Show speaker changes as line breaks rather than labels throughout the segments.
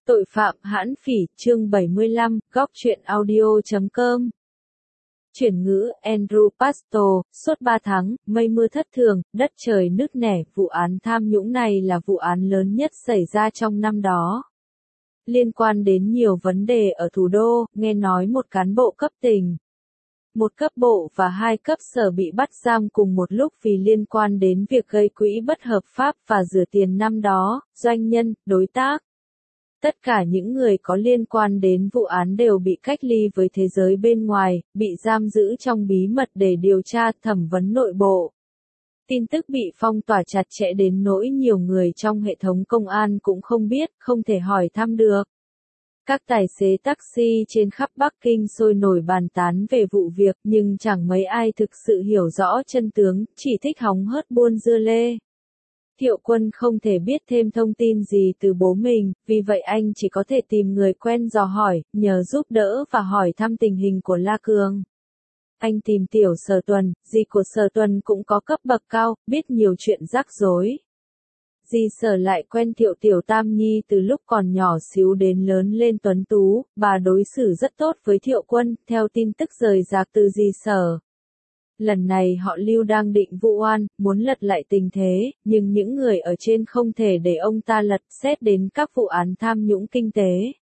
Tội phạm hãn phỉ, chương 75, góc truyện audio.com. Chuyển ngữ, Andrew Pastor, suốt 3 tháng, mây mưa thất thường, đất trời nứt nẻ, vụ án tham nhũng này là vụ án lớn nhất xảy ra trong năm đó. Liên quan đến nhiều vấn đề ở thủ đô, nghe nói một cán bộ cấp tỉnh, một cấp bộ và 2 cấp sở bị bắt giam cùng một lúc vì liên quan đến việc gây quỹ bất hợp pháp và rửa tiền năm đó, doanh nhân, đối tác. Tất cả những người có liên quan đến vụ án đều bị cách ly với thế giới bên ngoài, bị giam giữ trong bí mật để điều tra, thẩm vấn nội bộ. Tin tức bị phong tỏa chặt chẽ đến nỗi nhiều người trong hệ thống công an cũng không biết, không thể hỏi thăm được. Các tài xế taxi trên khắp Bắc Kinh sôi nổi bàn tán về vụ việc, nhưng chẳng mấy ai thực sự hiểu rõ chân tướng, chỉ thích hóng hớt buôn dưa lê. Thiệu Quân không thể biết thêm thông tin gì từ bố mình, vì vậy anh chỉ có thể tìm người quen dò hỏi, nhờ giúp đỡ và hỏi thăm tình hình của La Cường. Anh tìm Tiểu Sở Tuần, dì của Sở Tuần cũng có cấp bậc cao, biết nhiều chuyện rắc rối. Dì Sở lại quen Thiệu Tiểu Tam Nhi từ lúc còn nhỏ xíu đến lớn lên tuấn tú, bà đối xử rất tốt với Thiệu Quân, theo tin tức rời rạc từ dì Sở. Lần này họ Lưu đang định vụ oan, muốn lật lại tình thế, nhưng những người ở trên không thể để ông ta lật, xét đến các vụ án tham nhũng kinh tế.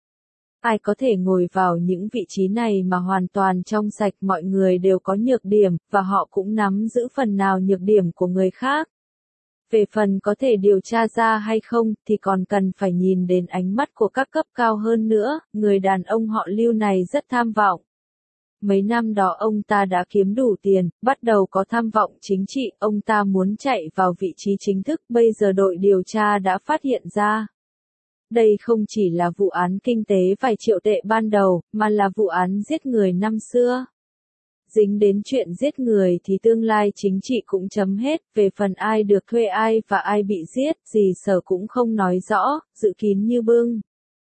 Ai có thể ngồi vào những vị trí này mà hoàn toàn trong sạch, mọi người đều có nhược điểm, và họ cũng nắm giữ phần nào nhược điểm của người khác. Về phần có thể điều tra ra hay không, thì còn cần phải nhìn đến ánh mắt của các cấp cao hơn nữa, người đàn ông họ Lưu này rất tham vọng. Mấy năm đó ông ta đã kiếm đủ tiền, bắt đầu có tham vọng chính trị, ông ta muốn chạy vào vị trí chính thức, bây giờ đội điều tra đã phát hiện ra. Đây không chỉ là vụ án kinh tế vài triệu tệ ban đầu, mà là vụ án giết người năm xưa. Dính đến chuyện giết người thì tương lai chính trị cũng chấm hết, về phần ai được thuê ai và ai bị giết, dì Sở cũng không nói rõ, dự kín như bưng.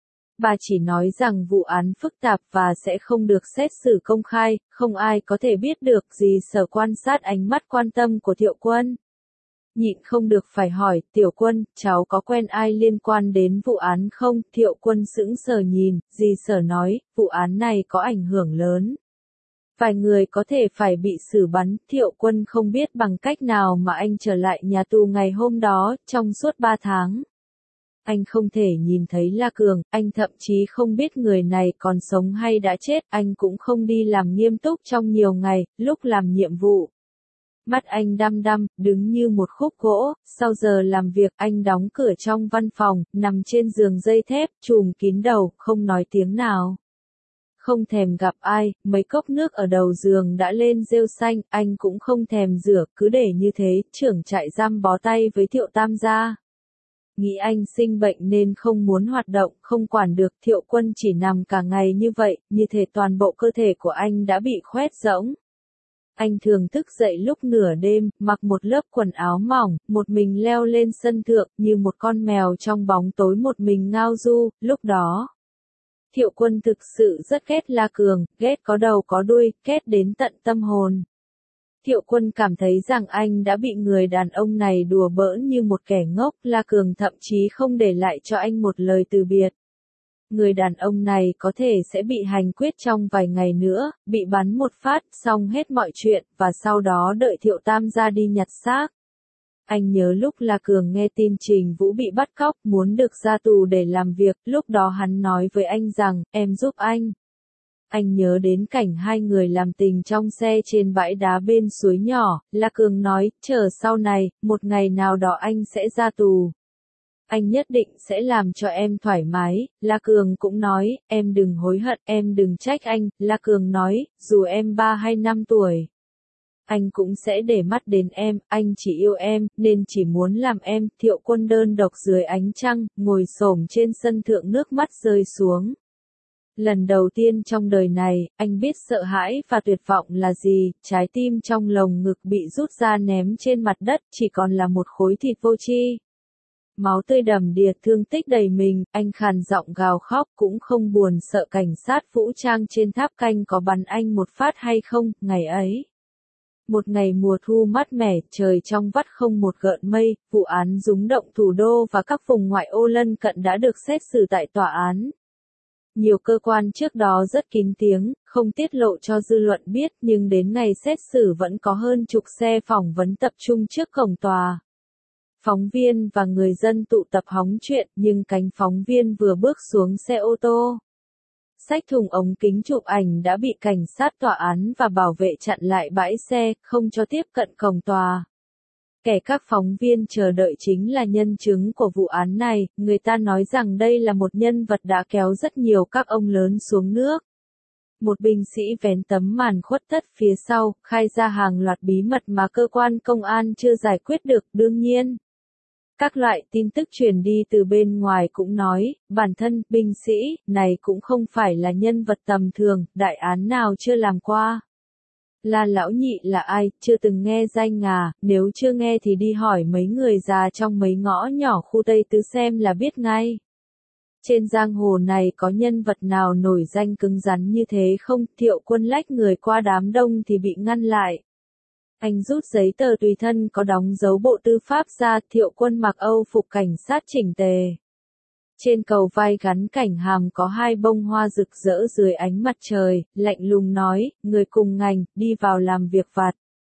Bà chỉ nói rằng vụ án phức tạp và sẽ không được xét xử công khai, không ai có thể biết được. Dì Sở quan sát ánh mắt quan tâm của Thiệu Quân. Nhịn không được phải hỏi, Tiểu Quân, cháu có quen ai liên quan đến vụ án không? Thiệu Quân sững sờ nhìn, dì Sở nói, vụ án này có ảnh hưởng lớn. Vài người có thể phải bị xử bắn, Thiệu Quân không biết bằng cách nào mà anh trở lại nhà tù ngày hôm đó, trong suốt 3 tháng. Anh không thể nhìn thấy La Cường, anh thậm chí không biết người này còn sống hay đã chết, anh cũng không đi làm nghiêm túc trong nhiều ngày, lúc làm nhiệm vụ. Mắt anh đăm đăm, đứng như một khúc gỗ, sau giờ làm việc anh đóng cửa trong văn phòng, nằm trên giường dây thép, trùm kín đầu, không nói tiếng nào. Không thèm gặp ai, mấy cốc nước ở đầu giường đã lên rêu xanh, anh cũng không thèm rửa, cứ để như thế, trưởng trại giam bó tay với Thiệu Tam gia. Nghĩ anh sinh bệnh nên không muốn hoạt động, không quản được, Thiệu Quân chỉ nằm cả ngày như vậy, như thể toàn bộ cơ thể của anh đã bị khoét rỗng. Anh thường thức dậy lúc nửa đêm, mặc một lớp quần áo mỏng, một mình leo lên sân thượng, như một con mèo trong bóng tối một mình ngao du, lúc đó. Thiệu Quân thực sự rất ghét La Cường, ghét có đầu có đuôi, ghét đến tận tâm hồn. Thiệu Quân cảm thấy rằng anh đã bị người đàn ông này đùa bỡn như một kẻ ngốc, La Cường thậm chí không để lại cho anh một lời từ biệt. Người đàn ông này có thể sẽ bị hành quyết trong vài ngày nữa, bị bắn một phát, xong hết mọi chuyện, và sau đó đợi Thiệu Tam gia đi nhặt xác. Anh nhớ lúc La Cường nghe tin Trình Vũ bị bắt cóc, muốn được ra tù để làm việc, lúc đó hắn nói với anh rằng, em giúp anh. Anh nhớ đến cảnh hai người làm tình trong xe trên bãi đá bên suối nhỏ, La Cường nói, chờ sau này, một ngày nào đó anh sẽ ra tù. Anh nhất định sẽ làm cho em thoải mái, La Cường cũng nói, em đừng hối hận, em đừng trách anh, La Cường nói, dù em 3 hay 5 tuổi. Anh cũng sẽ để mắt đến em, anh chỉ yêu em, nên chỉ muốn làm em. Thiệu Quân đơn độc dưới ánh trăng, ngồi xổm trên sân thượng, nước mắt rơi xuống. Lần đầu tiên trong đời này, anh biết sợ hãi và tuyệt vọng là gì, trái tim trong lồng ngực bị rút ra ném trên mặt đất, chỉ còn là một khối thịt vô tri. Máu tươi đầm đìa, thương tích đầy mình, anh khàn giọng gào khóc, cũng không buồn sợ cảnh sát vũ trang trên tháp canh có bắn anh một phát hay không, ngày ấy. Một ngày mùa thu mát mẻ, trời trong vắt không một gợn mây, vụ án rúng động thủ đô và các vùng ngoại ô lân cận đã được xét xử tại tòa án. Nhiều cơ quan trước đó rất kín tiếng, không tiết lộ cho dư luận biết, nhưng đến ngày xét xử vẫn có hơn chục xe phỏng vấn tập trung trước cổng tòa. Phóng viên và người dân tụ tập hóng chuyện, nhưng cánh phóng viên vừa bước xuống xe ô tô, xách thùng ống kính chụp ảnh đã bị cảnh sát tòa án và bảo vệ chặn lại bãi xe, không cho tiếp cận cổng tòa. Kẻ các phóng viên chờ đợi chính là nhân chứng của vụ án này, người ta nói rằng đây là một nhân vật đã kéo rất nhiều các ông lớn xuống nước. Một binh sĩ vén tấm màn khuất tất phía sau, khai ra hàng loạt bí mật mà cơ quan công an chưa giải quyết được, đương nhiên. Các loại tin tức truyền đi từ bên ngoài cũng nói, bản thân, binh sĩ, này cũng không phải là nhân vật tầm thường, đại án nào chưa làm qua. La Lão Nhị là ai, chưa từng nghe danh à, nếu chưa nghe thì đi hỏi mấy người già trong mấy ngõ nhỏ khu Tây Tứ xem là biết ngay. Trên giang hồ này có nhân vật nào nổi danh cứng rắn như thế không, Thiệu Quân lách người qua đám đông thì bị ngăn lại. Anh rút giấy tờ tùy thân có đóng dấu Bộ Tư pháp ra, Thiệu Quân mặc Âu phục cảnh sát chỉnh tề. Trên cầu vai gắn cảnh hàm có hai bông hoa rực rỡ dưới ánh mặt trời, lạnh lùng nói, người cùng ngành, đi vào làm việc vặt.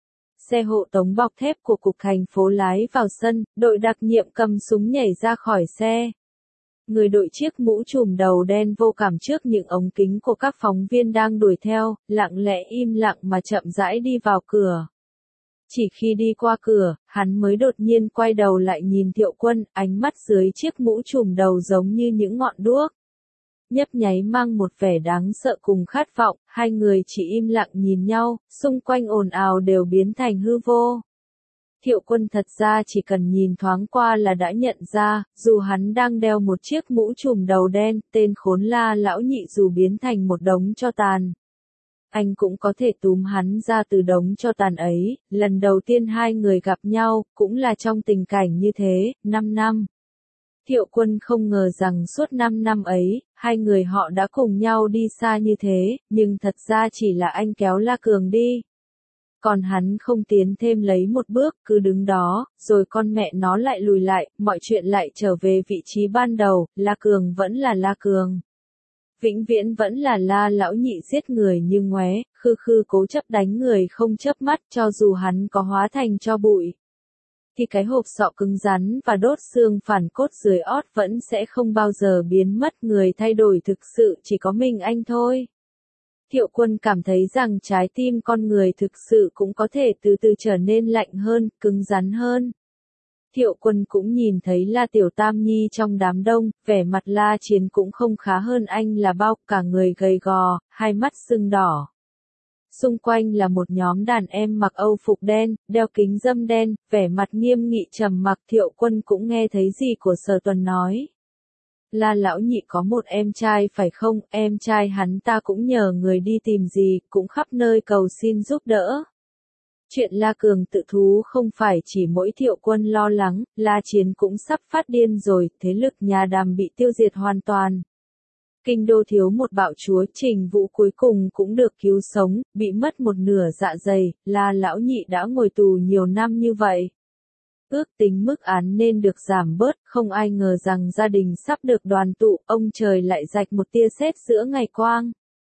Xe hộ tống bọc thép của cục thành phố lái vào sân, đội đặc nhiệm cầm súng nhảy ra khỏi xe. Người đội chiếc mũ trùm đầu đen vô cảm trước những ống kính của các phóng viên đang đuổi theo, lặng lẽ im lặng mà chậm rãi đi vào cửa. Chỉ khi đi qua cửa, hắn mới đột nhiên quay đầu lại nhìn Thiệu Quân, ánh mắt dưới chiếc mũ trùm đầu giống như những ngọn đuốc. Nhấp nháy mang một vẻ đáng sợ cùng khát vọng, hai người chỉ im lặng nhìn nhau, xung quanh ồn ào đều biến thành hư vô. Thiệu Quân thật ra chỉ cần nhìn thoáng qua là đã nhận ra, dù hắn đang đeo một chiếc mũ trùm đầu đen, tên khốn La Lão Nhị dù biến thành một đống tro tàn. Anh cũng có thể túm hắn ra từ đống tro tàn ấy, lần đầu tiên hai người gặp nhau, cũng là trong tình cảnh như thế, 5 năm. Thiệu Quân không ngờ rằng suốt 5 năm ấy, hai người họ đã cùng nhau đi xa như thế, nhưng thật ra chỉ là anh kéo La Cường đi. Còn hắn không tiến thêm lấy một bước, cứ đứng đó, rồi con mẹ nó lại lùi lại, mọi chuyện lại trở về vị trí ban đầu, La Cường vẫn là La Cường. Vĩnh viễn vẫn là La Lão Nhị giết người như ngoé, khư khư cố chấp đánh người không chớp mắt, cho dù hắn có hóa thành tro bụi. Thì cái hộp sọ cứng rắn và đốt xương phản cốt dưới ót vẫn sẽ không bao giờ biến mất, người thay đổi thực sự chỉ có mình anh thôi. Thiệu Quân cảm thấy rằng trái tim con người thực sự cũng có thể từ từ trở nên lạnh hơn, cứng rắn hơn. Thiệu Quân cũng nhìn thấy La Tiểu Tam Nhi trong đám đông, vẻ mặt La Chiến cũng không khá hơn anh là bao, cả người gầy gò, hai mắt sưng đỏ. Xung quanh là một nhóm đàn em mặc Âu phục đen, đeo kính râm đen, vẻ mặt nghiêm nghị trầm mặc. Thiệu Quân cũng nghe thấy gì của Sở Tuần nói. La Lão Nhị có một em trai phải không, em trai hắn ta cũng nhờ người đi tìm gì, cũng khắp nơi cầu xin giúp đỡ. Chuyện La Cường tự thú không phải chỉ mỗi Thiệu Quân lo lắng, La Chiến cũng sắp phát điên rồi, thế lực nhà Đàm bị tiêu diệt hoàn toàn. Kinh đô thiếu một bạo chúa, Trình Vũ cuối cùng cũng được cứu sống, bị mất một nửa dạ dày, La Lão Nhị đã ngồi tù nhiều năm như vậy. Ước tính mức án nên được giảm bớt, không ai ngờ rằng gia đình sắp được đoàn tụ, ông trời lại rạch một tia sét giữa ngày quang.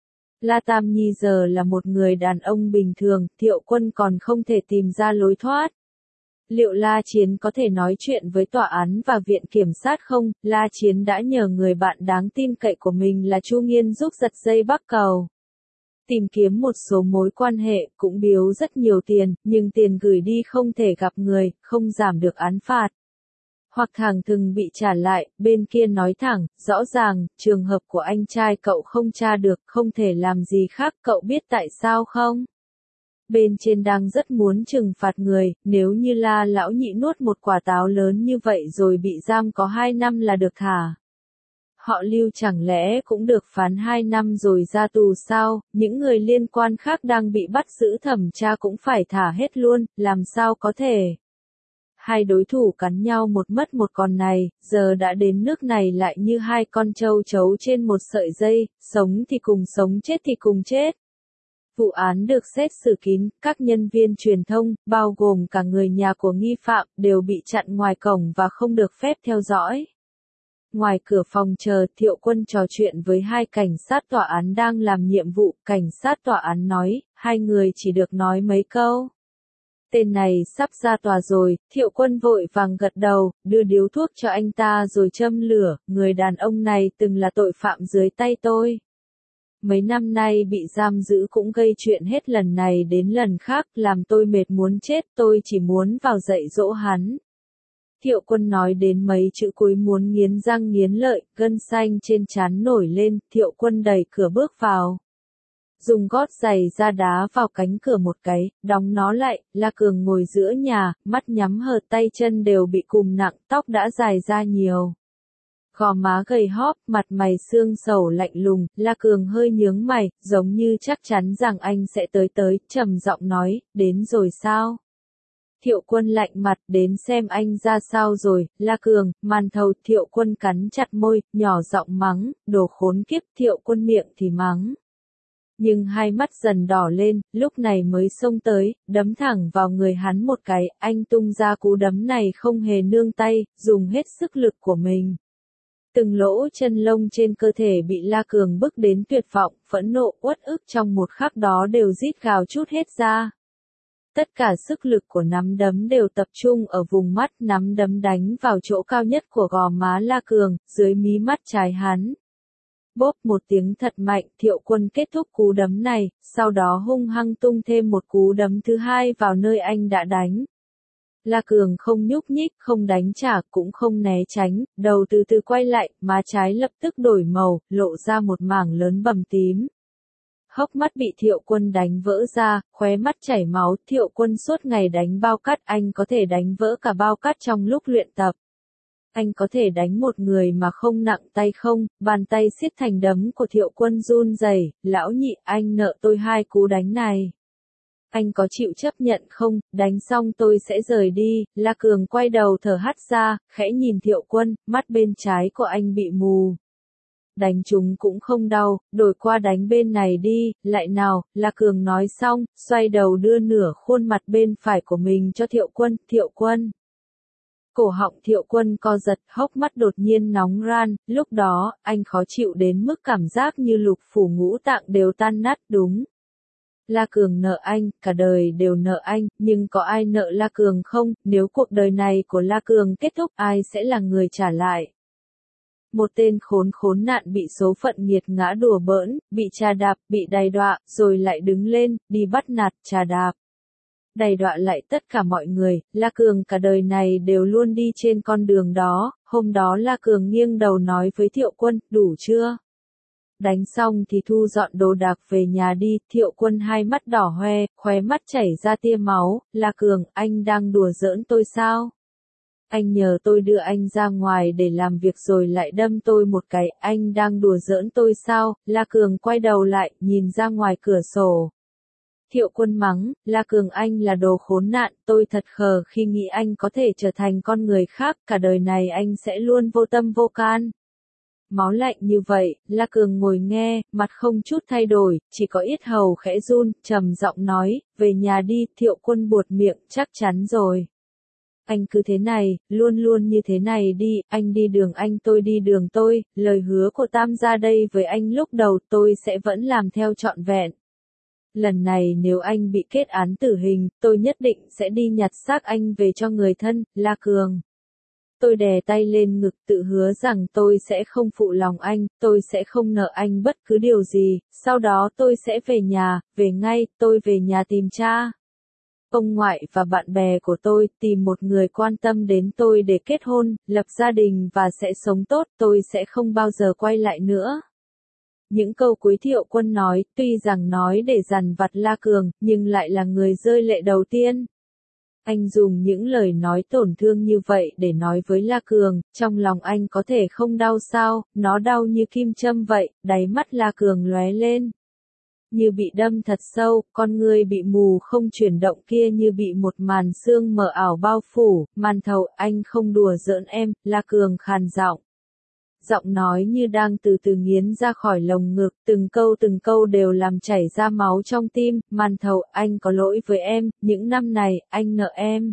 La Tam Nhi giờ là một người đàn ông bình thường, Thiệu Quân còn không thể tìm ra lối thoát. Liệu La Chiến có thể nói chuyện với tòa án và viện kiểm sát không? La Chiến đã nhờ người bạn đáng tin cậy của mình là Chu Nghiên giúp giật dây Bắc Cầu. Tìm kiếm một số mối quan hệ, cũng biếu rất nhiều tiền, nhưng tiền gửi đi không thể gặp người, không giảm được án phạt. Hoặc thẳng thừng bị trả lại, bên kia nói thẳng, rõ ràng, trường hợp của anh trai cậu không tra được, không thể làm gì khác, cậu biết tại sao không? Bên trên đang rất muốn trừng phạt người, nếu như La Lão Nhị nuốt một quả táo lớn như vậy rồi bị giam có 2 năm là được thả. Họ Lưu chẳng lẽ cũng được phán 2 năm rồi ra tù sao, những người liên quan khác đang bị bắt giữ thẩm tra cũng phải thả hết luôn, làm sao có thể. Hai đối thủ cắn nhau một mất một còn này, giờ đã đến nước này lại như hai con trâu trấu trên một sợi dây, sống thì cùng sống chết thì cùng chết. Vụ án được xét xử kín, các nhân viên truyền thông, bao gồm cả người nhà của nghi phạm, đều bị chặn ngoài cổng và không được phép theo dõi. Ngoài cửa phòng chờ, Thiệu Quân trò chuyện với hai cảnh sát tòa án đang làm nhiệm vụ, cảnh sát tòa án nói, hai người chỉ được nói mấy câu. Tên này sắp ra tòa rồi, Thiệu Quân vội vàng gật đầu, đưa điếu thuốc cho anh ta rồi châm lửa, người đàn ông này từng là tội phạm dưới tay tôi. Mấy năm nay bị giam giữ cũng gây chuyện hết lần này đến lần khác, làm tôi mệt muốn chết, tôi chỉ muốn vào dạy dỗ hắn. Thiệu Quân nói đến mấy chữ cuối muốn nghiến răng nghiến lợi, gân xanh trên trán nổi lên, Thiệu Quân đẩy cửa bước vào. Dùng gót giày ra đá vào cánh cửa một cái, đóng nó lại, La Cường ngồi giữa nhà, mắt nhắm hờ, tay chân đều bị cùm nặng, tóc đã dài ra nhiều. Gò má gầy hóp, mặt mày xương sầu lạnh lùng, La Cường hơi nhướng mày, giống như chắc chắn rằng anh sẽ tới, trầm giọng nói, đến rồi sao? Thiệu Quân lạnh mặt, đến xem anh ra sao rồi, La Cường, màn thầu, Thiệu Quân cắn chặt môi, nhỏ giọng mắng, đồ khốn kiếp, Thiệu Quân miệng thì mắng. Nhưng hai mắt dần đỏ lên, lúc này mới xông tới, đấm thẳng vào người hắn một cái, anh tung ra cú đấm này không hề nương tay, dùng hết sức lực của mình. Từng lỗ chân lông trên cơ thể bị La Cường bức đến tuyệt vọng, phẫn nộ, uất ức trong một khắc đó đều rít gào trút hết ra. Tất cả sức lực của nắm đấm đều tập trung ở vùng mắt, nắm đấm đánh vào chỗ cao nhất của gò má La Cường, dưới mí mắt trái hắn. Bốp một tiếng thật mạnh, Thiệu Quân kết thúc cú đấm này, sau đó hung hăng tung thêm một cú đấm thứ hai vào nơi anh đã đánh. La Cường không nhúc nhích, không đánh trả, cũng không né tránh, đầu từ từ quay lại, má trái lập tức đổi màu, lộ ra một mảng lớn bầm tím. Hốc mắt bị Thiệu Quân đánh vỡ ra, khóe mắt chảy máu, Thiệu Quân suốt ngày đánh bao cát, anh có thể đánh vỡ cả bao cát trong lúc luyện tập. Anh có thể đánh một người mà không nặng tay không, bàn tay siết thành đấm của Thiệu Quân run rẩy, lão nhị, anh nợ tôi 2 cú đánh này. Anh có chịu chấp nhận không, đánh xong tôi sẽ rời đi, La Cường quay đầu thở hắt ra, khẽ nhìn Thiệu Quân, mắt bên trái của anh bị mù. Đánh chúng cũng không đau, đổi qua đánh bên này đi, lại nào, La Cường nói xong, xoay đầu đưa nửa khuôn mặt bên phải của mình cho Thiệu Quân. Cổ họng Thiệu Quân co giật, hốc mắt đột nhiên nóng ran, lúc đó, anh khó chịu đến mức cảm giác như lục phủ ngũ tạng đều tan nát, đúng. La Cường nợ anh, cả đời đều nợ anh, nhưng có ai nợ La Cường không, nếu cuộc đời này của La Cường kết thúc, ai sẽ là người trả lại? Một tên khốn nạn bị số phận nghiệt ngã đùa bỡn, bị trà đạp, bị đày đọa, rồi lại đứng lên, đi bắt nạt, trà đạp. Đày đọa lại tất cả mọi người, La Cường cả đời này đều luôn đi trên con đường đó, hôm đó La Cường nghiêng đầu nói với Thiệu Quân, đủ chưa? Đánh xong thì thu dọn đồ đạc về nhà đi, Thiệu Quân hai mắt đỏ hoe, khóe mắt chảy ra tia máu, La Cường, anh đang đùa giỡn tôi sao? Anh nhờ tôi đưa anh ra ngoài để làm việc rồi lại đâm tôi một cái, anh đang đùa giỡn tôi sao? La Cường quay đầu lại, nhìn ra ngoài cửa sổ. Thiệu Quân mắng, La Cường anh là đồ khốn nạn, tôi thật khờ khi nghĩ anh có thể trở thành con người khác, cả đời này anh sẽ luôn vô tâm vô can. Máu lạnh như vậy, La Cường ngồi nghe, mặt không chút thay đổi, chỉ có yết hầu khẽ run, trầm giọng nói, về nhà đi, Thiệu Quân buột miệng, chắc chắn rồi. Anh cứ thế này, luôn luôn như thế này đi, anh đi đường anh tôi đi đường tôi, lời hứa của Tam gia đây với anh lúc đầu tôi sẽ vẫn làm theo trọn vẹn. Lần này nếu anh bị kết án tử hình, tôi nhất định sẽ đi nhặt xác anh về cho người thân, La Cường. Tôi đè tay lên ngực tự hứa rằng tôi sẽ không phụ lòng anh, tôi sẽ không nợ anh bất cứ điều gì, sau đó tôi sẽ về nhà, về ngay, tôi về nhà tìm cha. Ông ngoại và bạn bè của tôi tìm một người quan tâm đến tôi để kết hôn, lập gia đình và sẽ sống tốt, tôi sẽ không bao giờ quay lại nữa. Những câu cuối Thiệu Quân nói, tuy rằng nói để dằn vặt La Cường, nhưng lại là người rơi lệ đầu tiên. Anh dùng những lời nói tổn thương như vậy để nói với La Cường, trong lòng anh có thể không đau sao, nó đau như kim châm vậy, đáy mắt La Cường lóe lên. Như bị đâm thật sâu, con người bị mù không chuyển động kia như bị một màn sương mờ ảo bao phủ, màn thầu, anh không đùa giỡn em, La Cường khàn giọng. giọng nói như đang từ từ nghiến ra khỏi lồng ngực, từng câu đều làm chảy ra máu trong tim. Màn Thầu, anh có lỗi với em, những năm này, anh nợ em.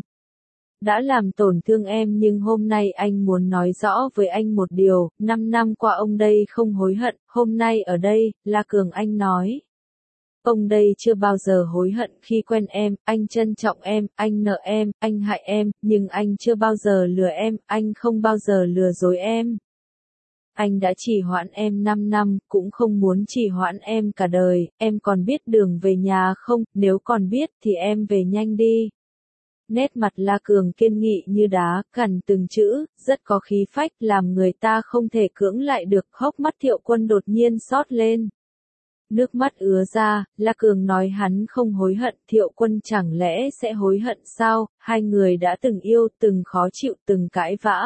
Đã làm tổn thương em nhưng hôm nay anh muốn nói rõ với anh một điều, 5 năm qua ông đây không hối hận, hôm nay ở đây, La Cường anh nói. Ông đây chưa bao giờ hối hận khi quen em, anh trân trọng em, anh nợ em, anh hại em, nhưng anh chưa bao giờ lừa em, anh không bao giờ lừa dối em. Anh đã trì hoãn em 5 năm, cũng không muốn trì hoãn em cả đời, em còn biết đường về nhà không, nếu còn biết thì em về nhanh đi. Nét mặt La Cường kiên nghị như đá, cằn từng chữ, rất có khí phách, làm người ta không thể cưỡng lại được. Hốc mắt Thiệu Quân đột nhiên xót lên. Nước mắt ứa ra, La Cường nói hắn không hối hận, Thiệu Quân chẳng lẽ sẽ hối hận sao? Hai người đã từng yêu, từng khó chịu, từng cãi vã.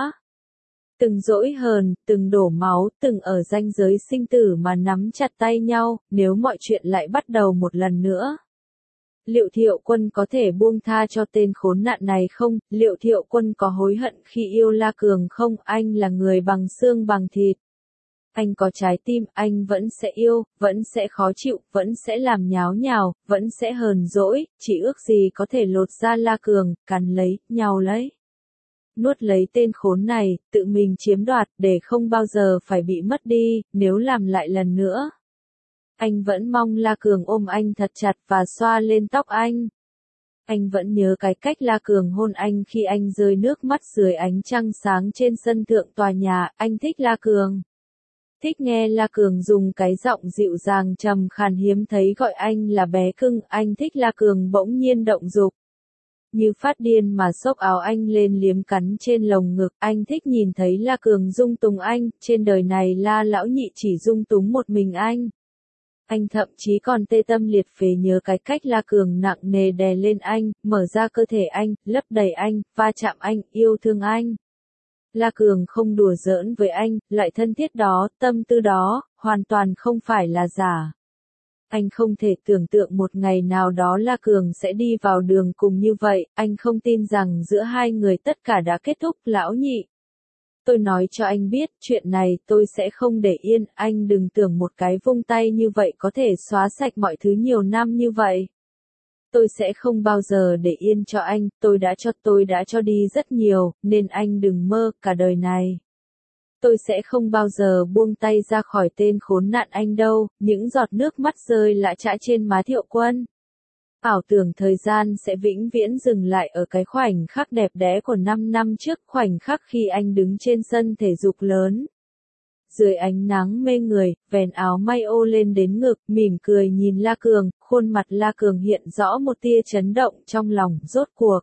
Từng dỗi hờn, từng đổ máu, từng ở ranh giới sinh tử mà nắm chặt tay nhau, nếu mọi chuyện lại bắt đầu một lần nữa. Liệu Thiệu Quân có thể buông tha cho tên khốn nạn này không? Liệu Thiệu Quân có hối hận khi yêu La Cường không? Anh là người bằng xương bằng thịt. Anh có trái tim, anh vẫn sẽ yêu, vẫn sẽ khó chịu, vẫn sẽ làm nháo nhào, vẫn sẽ hờn dỗi, chỉ ước gì có thể lột ra La Cường, cắn lấy, nhào lấy. Nuốt lấy tên khốn này, tự mình chiếm đoạt, để không bao giờ phải bị mất đi, nếu làm lại lần nữa. Anh vẫn mong La Cường ôm anh thật chặt và xoa lên tóc anh. Anh vẫn nhớ cái cách La Cường hôn anh khi anh rơi nước mắt dưới ánh trăng sáng trên sân thượng tòa nhà, anh thích La Cường. Thích nghe La Cường dùng cái giọng dịu dàng trầm khàn hiếm thấy gọi anh là bé cưng, anh thích La Cường bỗng nhiên động dục. Như phát điên mà xốc áo anh lên liếm cắn trên lồng ngực, anh thích nhìn thấy La Cường dung túng anh, trên đời này La lão nhị chỉ dung túng một mình anh. Anh thậm chí còn tê tâm liệt phế nhớ cái cách La Cường nặng nề đè lên anh, mở ra cơ thể anh, lấp đầy anh, va chạm anh, yêu thương anh. La Cường không đùa giỡn với anh, lại thân thiết đó, tâm tư đó, hoàn toàn không phải là giả. Anh không thể tưởng tượng một ngày nào đó La Cường sẽ đi vào đường cùng như vậy, anh không tin rằng giữa hai người tất cả đã kết thúc, lão nhị. Tôi nói cho anh biết, chuyện này tôi sẽ không để yên, anh đừng tưởng một cái vung tay như vậy có thể xóa sạch mọi thứ nhiều năm như vậy. Tôi sẽ không bao giờ để yên cho anh, tôi đã cho đi rất nhiều, nên anh đừng mơ, cả đời này. Tôi sẽ không bao giờ buông tay ra khỏi tên khốn nạn anh đâu, những giọt nước mắt rơi lã chã trên má Thiệu Quân. Ảo tưởng thời gian sẽ vĩnh viễn dừng lại ở cái khoảnh khắc đẹp đẽ của 5 năm trước, khoảnh khắc khi anh đứng trên sân thể dục lớn. Dưới ánh nắng mê người, vén áo may ô lên đến ngực, mỉm cười nhìn La Cường, khuôn mặt La Cường hiện rõ một tia chấn động trong lòng, rốt cuộc.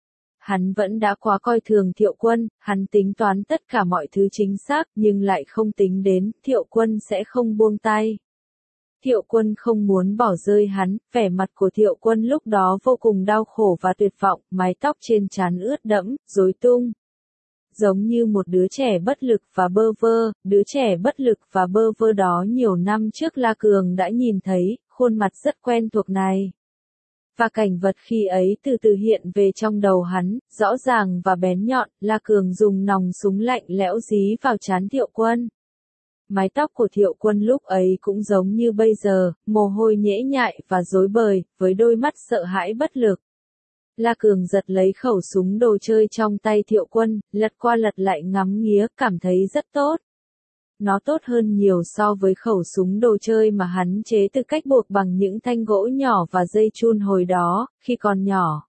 Hắn vẫn đã quá coi thường Thiệu Quân, hắn tính toán tất cả mọi thứ chính xác, nhưng lại không tính đến, Thiệu Quân sẽ không buông tay. Thiệu Quân không muốn bỏ rơi hắn, vẻ mặt của Thiệu Quân lúc đó vô cùng đau khổ và tuyệt vọng, mái tóc trên trán ướt đẫm, rối tung. Giống như một đứa trẻ bất lực và bơ vơ, đứa trẻ bất lực và bơ vơ đó nhiều năm trước La Cường đã nhìn thấy, khuôn mặt rất quen thuộc này. Và cảnh vật khi ấy từ từ hiện về trong đầu hắn, rõ ràng và bén nhọn, La Cường dùng nòng súng lạnh lẽo dí vào trán Thiệu Quân. Mái tóc của Thiệu Quân lúc ấy cũng giống như bây giờ, mồ hôi nhễ nhại và rối bời, với đôi mắt sợ hãi bất lực. La Cường giật lấy khẩu súng đồ chơi trong tay Thiệu Quân, lật qua lật lại ngắm nghía, cảm thấy rất tốt. Nó tốt hơn nhiều so với khẩu súng đồ chơi mà hắn chế từ cách buộc bằng những thanh gỗ nhỏ và dây chun hồi đó, khi còn nhỏ.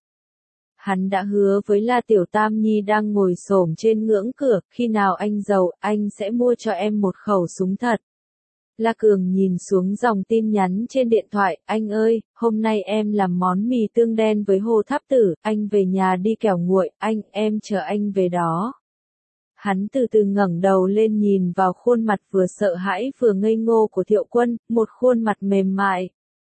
Hắn đã hứa với La Tiểu Tam Nhi đang ngồi xổm trên ngưỡng cửa, khi nào anh giàu, anh sẽ mua cho em một khẩu súng thật. La Cường nhìn xuống dòng tin nhắn trên điện thoại, anh ơi, hôm nay em làm món mì tương đen với hồ tháp tử, anh về nhà đi kẻo nguội, em chờ anh về đó. Hắn từ từ ngẩng đầu lên nhìn vào khuôn mặt vừa sợ hãi vừa ngây ngô của Thiệu Quân, một khuôn mặt mềm mại.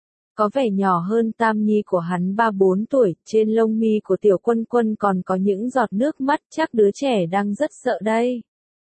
Có vẻ nhỏ hơn Tam Nhi của hắn 3-4 tuổi, trên lông mi của Tiểu Quân Quân còn có những giọt nước mắt, chắc đứa trẻ đang rất sợ đây.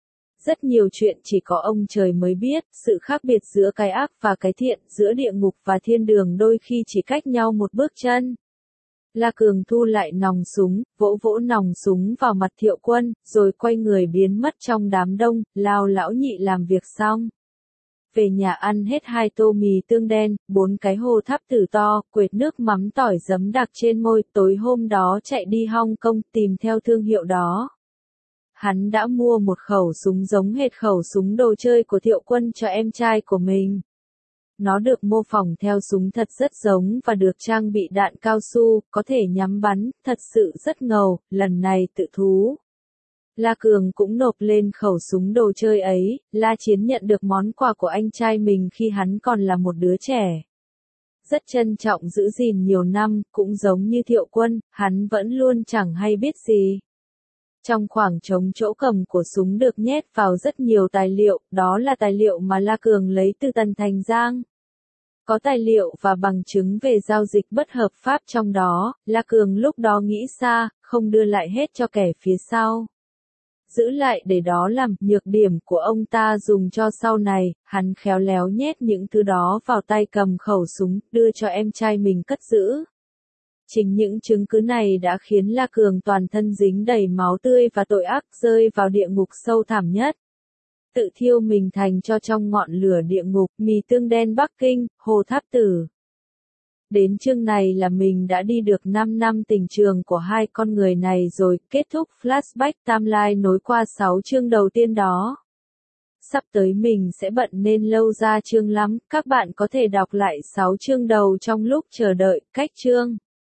Rất nhiều chuyện chỉ có ông trời mới biết, sự khác biệt giữa cái ác và cái thiện, giữa địa ngục và thiên đường đôi khi chỉ cách nhau một bước chân. La Cường thu lại nòng súng, vỗ vỗ nòng súng vào mặt Thiệu Quân, rồi quay người biến mất trong đám đông, lao lão nhị làm việc xong. Về nhà ăn hết 2 tô mì tương đen, 4 cái hồ tháp tử to, quệt nước mắm tỏi giấm đặc trên môi, tối hôm đó chạy đi Hong Kong tìm theo thương hiệu đó. Hắn đã mua một khẩu súng giống hệt khẩu súng đồ chơi của Thiệu Quân cho em trai của mình. Nó được mô phỏng theo súng thật rất giống và được trang bị đạn cao su, có thể nhắm bắn, thật sự rất ngầu, lần này tự thú. La Cường cũng nộp lên khẩu súng đồ chơi ấy, La Chiến nhận được món quà của anh trai mình khi hắn còn là một đứa trẻ. Rất trân trọng giữ gìn nhiều năm, cũng giống như Thiệu Quân, hắn vẫn luôn chẳng hay biết gì. Trong khoảng trống chỗ cầm của súng được nhét vào rất nhiều tài liệu, đó là tài liệu mà La Cường lấy từ Tần Thành Giang. Có tài liệu và bằng chứng về giao dịch bất hợp pháp trong đó, La Cường lúc đó nghĩ xa, không đưa lại hết cho kẻ phía sau. Giữ lại để đó làm nhược điểm của ông ta dùng cho sau này, hắn khéo léo nhét những thứ đó vào tay cầm khẩu súng, đưa cho em trai mình cất giữ. Chính những chứng cứ này đã khiến La Cường toàn thân dính đầy máu tươi và tội ác rơi vào địa ngục sâu thẳm nhất. Tự thiêu mình thành cho trong ngọn lửa địa ngục, mì tương đen Bắc Kinh, Hồ Tháp Tử. Đến chương này là mình đã đi được 5 năm tình trường của hai con người này rồi, kết thúc flashback timeline nối qua 6 chương đầu tiên đó. Sắp tới mình sẽ bận nên lâu ra chương lắm, các bạn có thể đọc lại 6 chương đầu trong lúc chờ đợi, cách chương.